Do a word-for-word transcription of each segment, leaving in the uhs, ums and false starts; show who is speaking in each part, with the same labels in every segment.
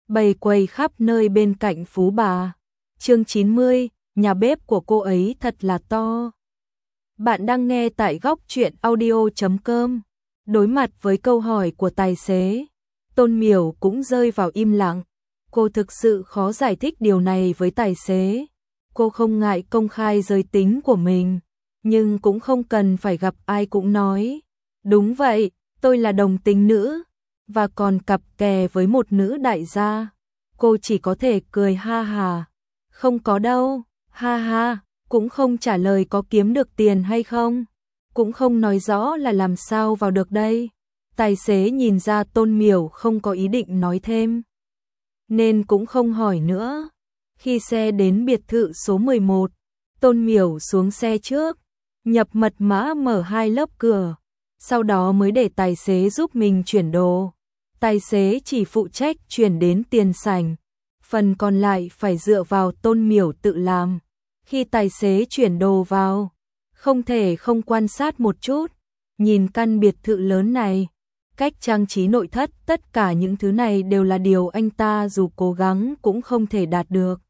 Speaker 1: bày quầy khắp nơi bên cạnh phú bà. Chương chín mươi, nhà bếp của cô ấy thật là to. Bạn đang nghe tại góc truyện audio chấm com. Đối mặt với câu hỏi của tài xế, Tôn Miểu cũng rơi vào im lặng. Cô thực sự khó giải thích điều này với tài xế. Cô không ngại công khai giới tính của mình, nhưng cũng không cần phải gặp ai cũng nói. Đúng vậy, tôi là đồng tính nữ, và còn cặp kè với một nữ đại gia. Cô chỉ có thể cười ha hà. Không có đâu, ha ha, cũng không trả lời có kiếm được tiền hay không. Cũng không nói rõ là làm sao vào được đây. Tài xế nhìn ra Tôn Miểu không có ý định nói thêm, nên cũng không hỏi nữa. Khi xe đến biệt thự số mười một, Tôn Miểu xuống xe trước, nhập mật mã mở hai lớp cửa, sau đó mới để tài xế giúp mình chuyển đồ. Tài xế chỉ phụ trách chuyển đến tiền sảnh, phần còn lại phải dựa vào Tôn Miểu tự làm. Khi tài xế chuyển đồ vào, không thể không quan sát một chút, nhìn căn biệt thự lớn này, cách trang trí nội thất, tất cả những thứ này đều là điều anh ta dù cố gắng cũng không thể đạt được.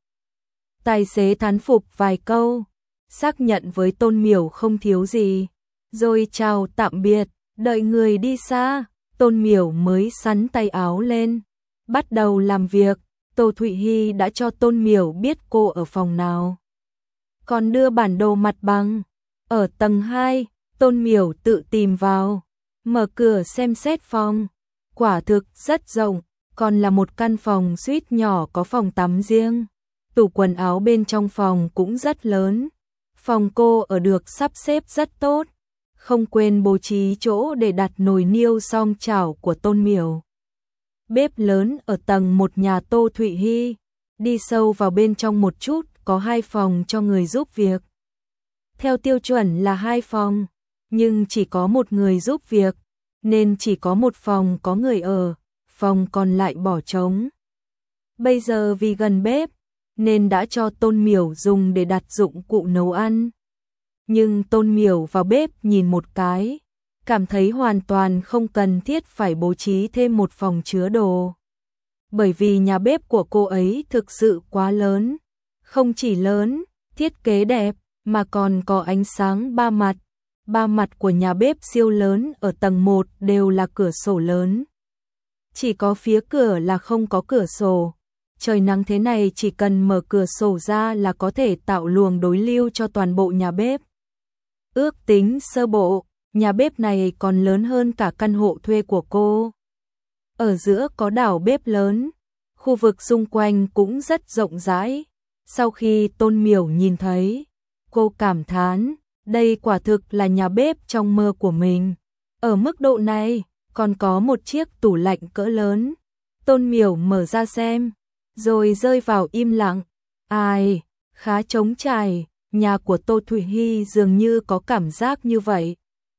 Speaker 1: Tài xế thán phục vài câu, xác nhận với Tôn Miểu không thiếu gì, rồi chào tạm biệt, đợi người đi xa, Tôn Miểu mới xắn tay áo lên, bắt đầu làm việc. Tô Thụy Hy đã cho Tôn Miểu biết cô ở phòng nào, còn đưa bản đồ mặt bằng. Ở tầng hai, Tôn Miểu tự tìm vào, mở cửa xem xét phòng. Quả thực rất rộng, còn là một căn phòng suite nhỏ có phòng tắm riêng. Tủ quần áo bên trong phòng cũng rất lớn. Phòng cô ở được sắp xếp rất tốt, không quên bố trí chỗ để đặt nồi niêu song chảo của Tôn Miểu. Bếp lớn ở tầng một nhà Tô Thụy Hy, đi sâu vào bên trong một chút, có hai phòng cho người giúp việc. Theo tiêu chuẩn là hai phòng, nhưng chỉ có một người giúp việc, nên chỉ có một phòng có người ở, phòng còn lại bỏ trống. Bây giờ vì gần bếp, nên đã cho Tôn Miểu dùng để đặt dụng cụ nấu ăn. Nhưng Tôn Miểu vào bếp nhìn một cái, cảm thấy hoàn toàn không cần thiết phải bố trí thêm một phòng chứa đồ. Bởi vì nhà bếp của cô ấy thực sự quá lớn. Không chỉ lớn, thiết kế đẹp, mà còn có ánh sáng ba mặt. Ba mặt của nhà bếp siêu lớn ở tầng một đều là cửa sổ lớn. Chỉ có phía cửa là không có cửa sổ. Trời nắng thế này chỉ cần mở cửa sổ ra là có thể tạo luồng đối lưu cho toàn bộ nhà bếp. Ước tính sơ bộ, nhà bếp này còn lớn hơn cả căn hộ thuê của cô. Ở giữa có đảo bếp lớn, khu vực xung quanh cũng rất rộng rãi. Sau khi Tôn Miểu nhìn thấy, cô cảm thán, đây quả thực là nhà bếp trong mơ của mình. Ở mức độ này, còn có một chiếc tủ lạnh cỡ lớn. Tôn Miểu mở ra xem, rồi rơi vào im lặng. Ai, khá trống trải, nhà của Tô Thụy Hy dường như có cảm giác như vậy.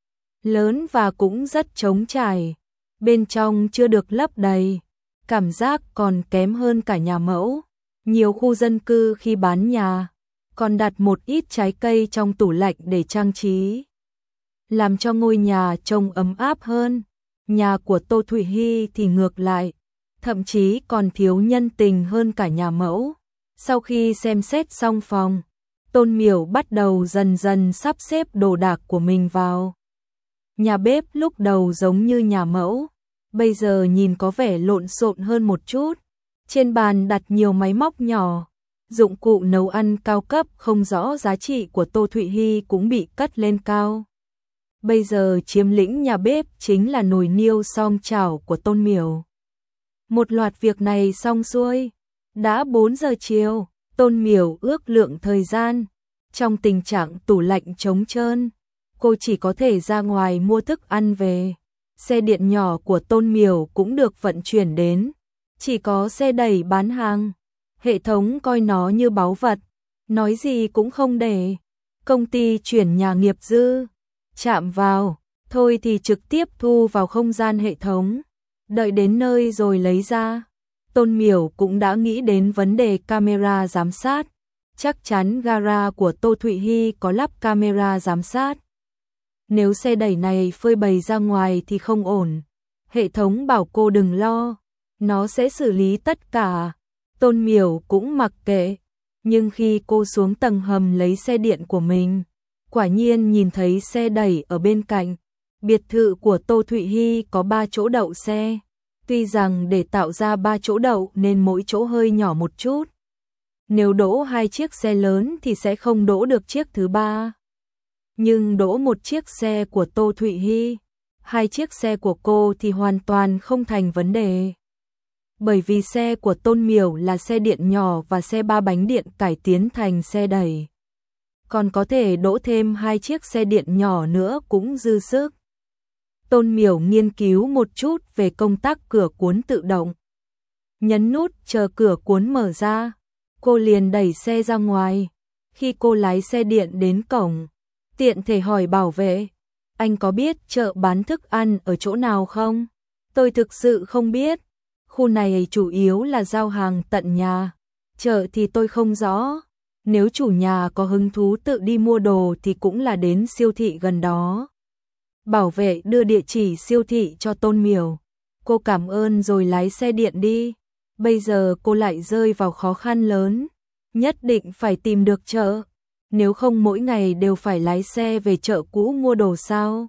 Speaker 1: Lớn và cũng rất trống trải, bên trong chưa được lấp đầy, cảm giác còn kém hơn cả nhà mẫu. Nhiều khu dân cư khi bán nhà, còn đặt một ít trái cây trong tủ lạnh để trang trí, làm cho ngôi nhà trông ấm áp hơn. Nhà của Tô Thụy Hy thì ngược lại, thậm chí còn thiếu nhân tình hơn cả nhà mẫu. Sau khi xem xét xong phòng, Tôn Miểu bắt đầu dần dần sắp xếp đồ đạc của mình vào. Nhà bếp lúc đầu giống như nhà mẫu, bây giờ nhìn có vẻ lộn xộn hơn một chút. Trên bàn đặt nhiều máy móc nhỏ, dụng cụ nấu ăn cao cấp không rõ giá trị của Tô Thụy Hy cũng bị cất lên cao. Bây giờ chiếm lĩnh nhà bếp chính là nồi niêu song chảo của Tôn Miểu. Một loạt việc này xong xuôi, đã bốn giờ chiều, Tôn Miểu ước lượng thời gian. Trong tình trạng tủ lạnh trống trơn, cô chỉ có thể ra ngoài mua thức ăn về. Xe điện nhỏ của Tôn Miểu cũng được vận chuyển đến. Chỉ có xe đẩy bán hàng, hệ thống coi nó như báu vật, nói gì cũng không để. Công ty chuyển nhà nghiệp dư, chạm vào, thôi thì trực tiếp thu vào không gian hệ thống, đợi đến nơi rồi lấy ra. Tôn Miểu cũng đã nghĩ đến vấn đề camera giám sát, chắc chắn gara của Tô Thụy Hy có lắp camera giám sát. Nếu xe đẩy này phơi bày ra ngoài thì không ổn, hệ thống bảo cô đừng lo. nó sẽ xử lý tất cả. Tôn Miểu cũng mặc kệ, nhưng khi cô xuống tầng hầm lấy xe điện của mình, quả nhiên nhìn thấy xe đẩy ở bên cạnh. Biệt thự của Tô Thụy Hy có ba chỗ đậu xe, tuy rằng để tạo ra ba chỗ đậu nên mỗi chỗ hơi nhỏ một chút. Nếu đỗ hai chiếc xe lớn thì sẽ không đỗ được chiếc thứ ba. Nhưng đỗ một chiếc xe của Tô Thụy Hy, hai chiếc xe của cô thì hoàn toàn không thành vấn đề. Bởi vì xe của Tôn Miểu là xe điện nhỏ và xe ba bánh điện cải tiến thành xe đẩy. Còn có thể đỗ thêm hai chiếc xe điện nhỏ nữa cũng dư sức. Tôn Miểu nghiên cứu một chút về công tắc cửa cuốn tự động. Nhấn nút chờ cửa cuốn mở ra, cô liền đẩy xe ra ngoài. Khi cô lái xe điện đến cổng, tiện thể hỏi bảo vệ, anh có biết chợ bán thức ăn ở chỗ nào không? Tôi thực sự không biết, khu này chủ yếu là giao hàng tận nhà, chợ thì tôi không rõ. Nếu chủ nhà có hứng thú tự đi mua đồ thì cũng là đến siêu thị gần đó. Bảo vệ đưa địa chỉ siêu thị cho Tôn Miểu. Cô cảm ơn rồi lái xe điện đi. Bây giờ cô lại rơi vào khó khăn lớn, nhất định phải tìm được chợ. Nếu không mỗi ngày đều phải lái xe về chợ cũ mua đồ sao?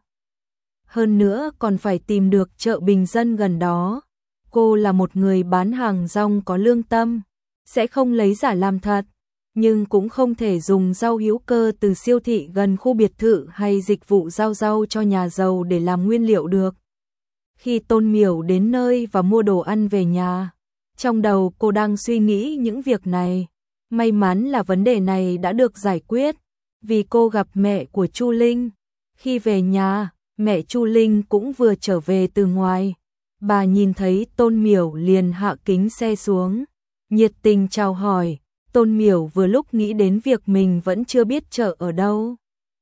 Speaker 1: Hơn nữa còn phải tìm được chợ bình dân gần đó. Cô là một người bán hàng rong có lương tâm, sẽ không lấy giả làm thật, nhưng cũng không thể dùng rau hữu cơ từ siêu thị gần khu biệt thự hay dịch vụ giao rau cho nhà giàu để làm nguyên liệu được. Khi Tôn Miểu đến nơi và mua đồ ăn về nhà, trong đầu cô đang suy nghĩ những việc này. May mắn là vấn đề này đã được giải quyết, vì cô gặp mẹ của Chu Linh. Khi về nhà, mẹ Chu Linh cũng vừa trở về từ ngoài. Bà nhìn thấy Tôn Miểu liền hạ kính xe xuống, nhiệt tình chào hỏi. Tôn Miểu vừa lúc nghĩ đến việc mình vẫn chưa biết chợ ở đâu,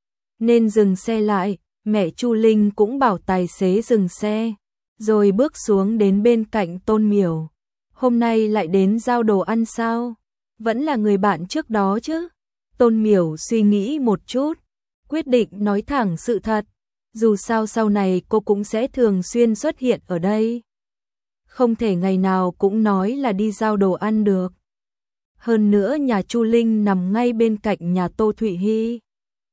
Speaker 1: nên dừng xe lại. Mẹ Chu Linh cũng bảo tài xế dừng xe, rồi bước xuống đến bên cạnh Tôn Miểu. Hôm nay lại đến giao đồ ăn sao? Vẫn là người bạn trước đó chứ? Tôn Miểu suy nghĩ một chút, quyết định nói thẳng sự thật. Dù sao sau này cô cũng sẽ thường xuyên xuất hiện ở đây. Không thể ngày nào cũng nói là đi giao đồ ăn được. Hơn nữa nhà Chu Linh nằm ngay bên cạnh nhà Tô Thụy Hy.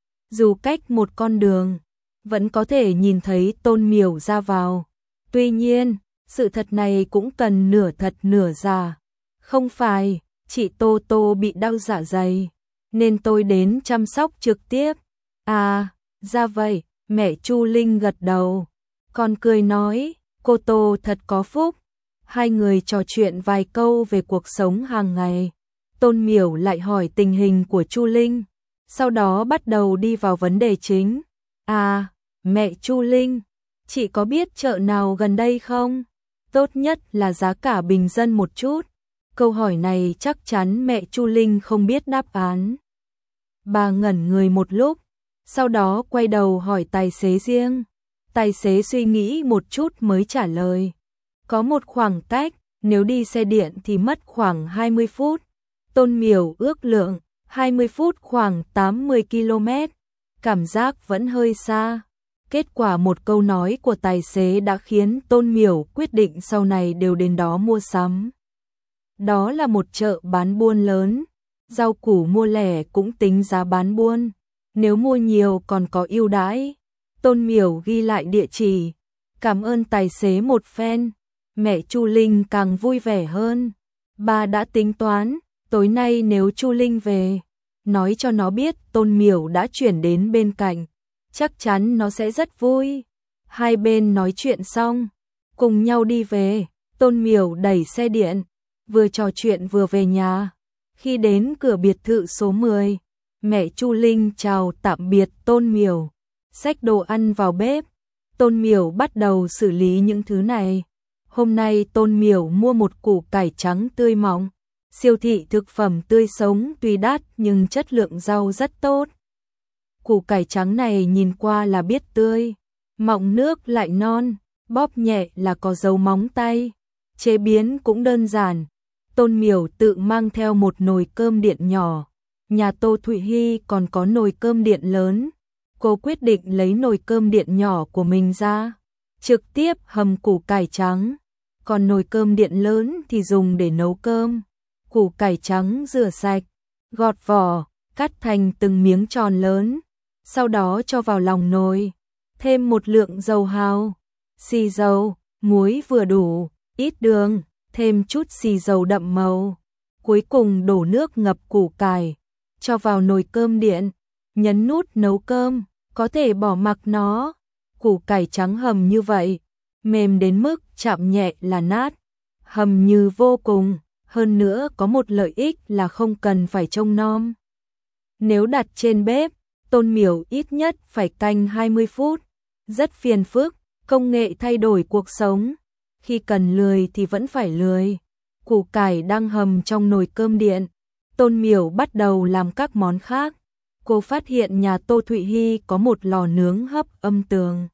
Speaker 1: Dù cách một con đường, vẫn có thể nhìn thấy Tôn Miểu ra vào. Tuy nhiên, sự thật này cũng cần nửa thật nửa giả. Không phải, chị Tô Tô bị đau dạ dày, nên tôi đến chăm sóc trực tiếp. À, ra vậy, mẹ Chu Linh gật đầu, còn cười nói, cô Tô thật có phúc. Hai người trò chuyện vài câu về cuộc sống hàng ngày. Tôn Miểu lại hỏi tình hình của Chu Linh, sau đó bắt đầu đi vào vấn đề chính. À, mẹ Chu Linh, chị có biết chợ nào gần đây không? Tốt nhất là giá cả bình dân một chút. Câu hỏi này chắc chắn mẹ Chu Linh không biết đáp án. Bà ngẩn người một lúc, sau đó quay đầu hỏi tài xế riêng. Tài xế suy nghĩ một chút mới trả lời. Có một khoảng cách, nếu đi xe điện thì mất khoảng hai mươi phút. Tôn Miểu ước lượng, hai mươi phút khoảng tám mươi ki lô mét. Cảm giác vẫn hơi xa. Kết quả một câu nói của tài xế đã khiến Tôn Miểu quyết định sau này đều đến đó mua sắm. Đó là một chợ bán buôn lớn, rau củ mua lẻ cũng tính giá bán buôn, nếu mua nhiều còn có ưu đãi. Tôn Miểu ghi lại địa chỉ, cảm ơn tài xế một phen. Mẹ Chu Linh càng vui vẻ hơn. Bà đã tính toán, tối nay nếu Chu Linh về, nói cho nó biết Tôn Miểu đã chuyển đến bên cạnh, chắc chắn nó sẽ rất vui. Hai bên nói chuyện xong, cùng nhau đi về. Tôn Miểu đẩy xe điện, vừa trò chuyện vừa về nhà. Khi đến cửa biệt thự số mười, mẹ Chu Linh chào tạm biệt Tôn Miểu, xách đồ ăn vào bếp. Tôn Miểu bắt đầu xử lý những thứ này. Hôm nay Tôn Miểu mua một củ cải trắng tươi mọng. Siêu thị thực phẩm tươi sống tuy đắt nhưng chất lượng rau rất tốt. Củ cải trắng này nhìn qua là biết tươi, mọng nước lại non, bóp nhẹ là có dấu móng tay. Chế biến cũng đơn giản. Tôn Miểu tự mang theo một nồi cơm điện nhỏ. Nhà Tô Thụy Hy còn có nồi cơm điện lớn. Cô quyết định lấy nồi cơm điện nhỏ của mình ra, trực tiếp hầm củ cải trắng. còn nồi cơm điện lớn thì dùng để nấu cơm. Củ cải trắng rửa sạch, gọt vỏ, cắt thành từng miếng tròn lớn, sau đó cho vào lòng nồi, thêm một lượng dầu hào, xì dầu, muối vừa đủ, ít đường, thêm chút xì dầu đậm màu. Cuối cùng đổ nước ngập củ cải, cho vào nồi cơm điện, nhấn nút nấu cơm, có thể bỏ mặc nó. Củ cải trắng hầm như vậy, mềm đến mức chạm nhẹ là nát, hầm như vô cùng, hơn nữa có một lợi ích là không cần phải trông nom. Nếu đặt trên bếp, Tôn Miểu ít nhất phải canh hai mươi phút, rất phiền phức, công nghệ thay đổi cuộc sống, khi cần lười thì vẫn phải lười. Củ cải đang hầm trong nồi cơm điện, Tôn Miểu bắt đầu làm các món khác. Cô phát hiện nhà Tô Thụy Hy có một lò nướng hấp âm tường.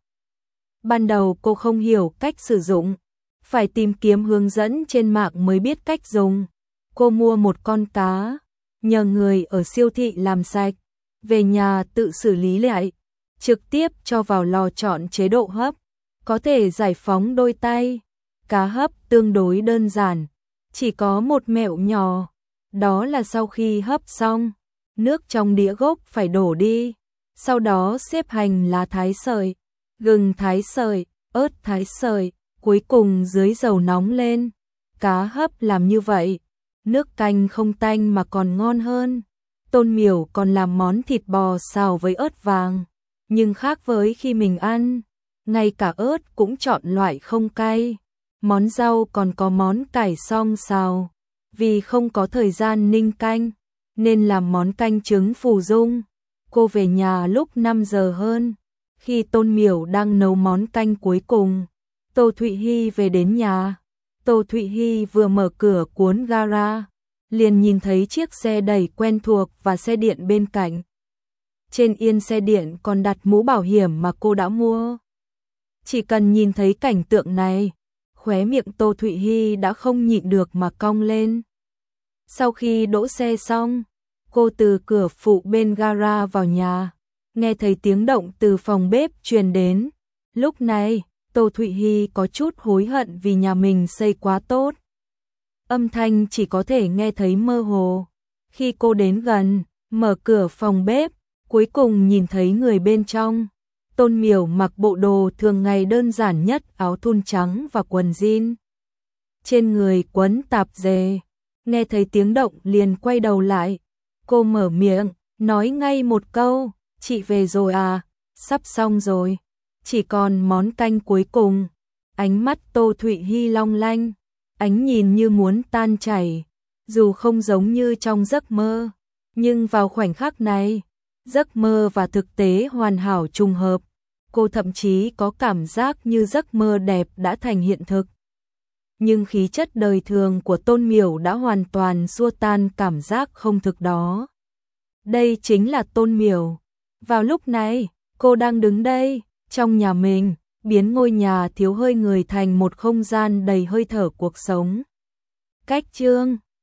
Speaker 1: Ban đầu cô không hiểu cách sử dụng, phải tìm kiếm hướng dẫn trên mạng mới biết cách dùng. Cô mua một con cá, nhờ người ở siêu thị làm sạch, về nhà tự xử lý lại, trực tiếp cho vào lò chọn chế độ hấp, có thể giải phóng đôi tay. Cá hấp tương đối đơn giản, chỉ có một mẹo nhỏ, đó là sau khi hấp xong, nước trong đĩa gốc phải đổ đi, sau đó xếp hành lá thái sợi, gừng thái sợi, ớt thái sợi, cuối cùng dưới dầu nóng lên. Cá hấp làm như vậy, nước canh không tanh mà còn ngon hơn. Tôn Miểu còn làm món thịt bò xào với ớt vàng, nhưng khác với khi mình ăn, ngay cả ớt cũng chọn loại không cay. Món rau còn có món cải song xào, vì không có thời gian ninh canh, nên làm món canh trứng phù dung. Cô về nhà lúc năm giờ hơn, khi Tôn Miểu đang nấu món canh cuối cùng, Tô Thụy Hy về đến nhà. Tô Thụy Hy vừa mở cửa cuốn gara, liền nhìn thấy chiếc xe đẩy quen thuộc và xe điện bên cạnh. Trên yên xe điện còn đặt mũ bảo hiểm mà cô đã mua. Chỉ cần nhìn thấy cảnh tượng này, khóe miệng Tô Thụy Hy đã không nhịn được mà cong lên. Sau khi đỗ xe xong, cô từ cửa phụ bên gara vào nhà, nghe thấy tiếng động từ phòng bếp truyền đến. Lúc này, Tô Thụy Hy có chút hối hận vì nhà mình xây quá tốt. Âm thanh chỉ có thể nghe thấy mơ hồ. Khi cô đến gần, mở cửa phòng bếp, cuối cùng nhìn thấy người bên trong. Tôn Miểu mặc bộ đồ thường ngày đơn giản nhất, áo thun trắng và quần jean. Trên người quấn tạp dề, nghe thấy tiếng động liền quay đầu lại. Cô mở miệng, nói ngay một câu, chị về rồi à, sắp xong rồi, chỉ còn món canh cuối cùng. Ánh mắt Tô Thụy Hy long lanh, ánh nhìn như muốn tan chảy, dù không giống như trong giấc mơ, nhưng vào khoảnh khắc này, giấc mơ và thực tế hoàn hảo trùng hợp. Cô thậm chí có cảm giác như giấc mơ đẹp đã thành hiện thực. Nhưng khí chất đời thường của Tôn Miểu đã hoàn toàn xua tan cảm giác không thực đó. Đây chính là Tôn Miểu. Vào lúc này, cô đang đứng đây, trong nhà mình, biến ngôi nhà thiếu hơi người thành một không gian đầy hơi thở cuộc sống. Cách chương